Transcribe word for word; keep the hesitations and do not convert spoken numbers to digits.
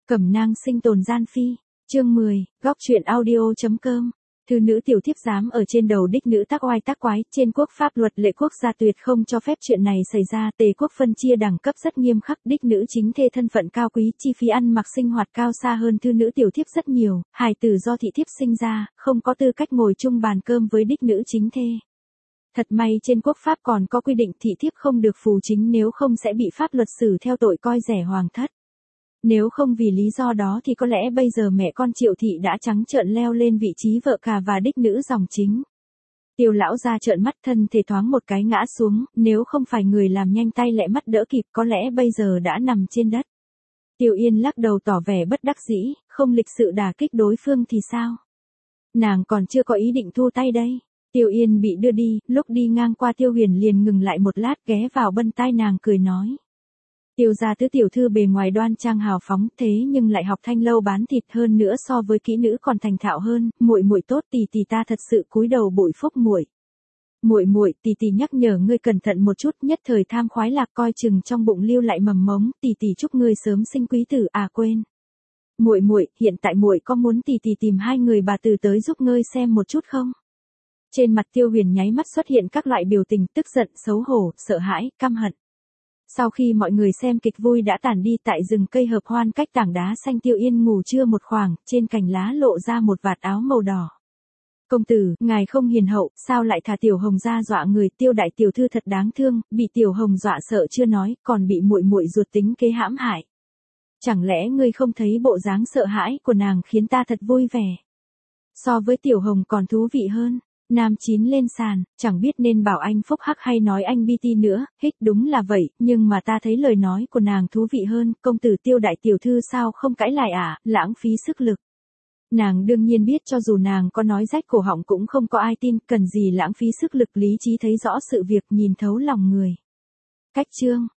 Cẩm nang sinh tồn gian phi, chương mười, góc truyện audio chấm com. Thư nữ tiểu thiếp dám ở trên đầu đích nữ tác oai tác quái, trên quốc pháp luật lệ quốc gia tuyệt không cho phép chuyện này xảy ra, tề quốc phân chia đẳng cấp rất nghiêm khắc, đích nữ chính thê thân phận cao quý, chi phí ăn mặc sinh hoạt cao xa hơn thư nữ tiểu thiếp rất nhiều, hài tử do thị thiếp sinh ra, không có tư cách ngồi chung bàn cơm với đích nữ chính thê. Thật may trên quốc pháp còn có quy định thị thiếp không được phù chính, nếu không sẽ bị pháp luật xử theo tội coi rẻ hoàng thất. Nếu không vì lý do đó thì có lẽ bây giờ mẹ con Triệu thị đã trắng trợn leo lên vị trí vợ cả và đích nữ dòng chính. Tiêu lão ra trợn mắt, thân thể thoáng một cái ngã xuống, nếu không phải người làm nhanh tay lẹ mắt đỡ kịp có lẽ bây giờ đã nằm trên đất. Tiêu Yên lắc đầu tỏ vẻ bất đắc dĩ, không lịch sự đả kích đối phương thì sao? Nàng còn chưa có ý định thu tay đây. Tiêu Yên bị đưa đi, lúc đi ngang qua Tiêu Huyền liền ngừng lại một lát, ghé vào bên tai nàng cười nói. Tiêu gia tứ tiểu thư bề ngoài đoan trang hào phóng, thế nhưng lại học thanh lâu bán thịt, hơn nữa so với kỹ nữ còn thành thạo hơn, muội muội tốt, tỷ tỷ ta thật sự cúi đầu bội phúc muội. Muội muội, tỷ tỷ nhắc nhở ngươi cẩn thận một chút, nhất thời tham khoái lạc coi chừng trong bụng lưu lại mầm mống, tỷ tỷ chúc ngươi sớm sinh quý tử, à quên. Muội muội, hiện tại muội có muốn tỷ tỷ tìm hai người bà tử tới giúp ngươi xem một chút không? Trên mặt Tiêu Huyền nháy mắt xuất hiện các loại biểu tình, tức giận, xấu hổ, sợ hãi, căm hận. Sau khi mọi người xem kịch vui đã tản đi, tại rừng cây hợp hoan cách tảng đá xanh, Tiêu Yên ngủ trưa một khoảng, trên cành lá lộ ra một vạt áo màu đỏ. Công tử, ngài không hiền hậu, sao lại thả Tiểu Hồng ra dọa người? Tiêu đại tiểu thư thật đáng thương, bị Tiểu Hồng dọa sợ chưa nói, còn bị muội muội ruột tính kế hãm hại. Chẳng lẽ ngươi không thấy bộ dáng sợ hãi của nàng khiến ta thật vui vẻ? So với Tiểu Hồng còn thú vị hơn. Nam Chín lên sàn, chẳng biết nên bảo anh phúc hắc hay nói anh bi ti nữa, hích đúng là vậy, nhưng mà ta thấy lời nói của nàng thú vị hơn, công tử Tiêu đại tiểu thư sao không cãi lại à, lãng phí sức lực. Nàng đương nhiên biết cho dù nàng có nói rách cổ họng cũng không có ai tin, cần gì lãng phí sức lực, lý trí thấy rõ sự việc, nhìn thấu lòng người. Cách chương,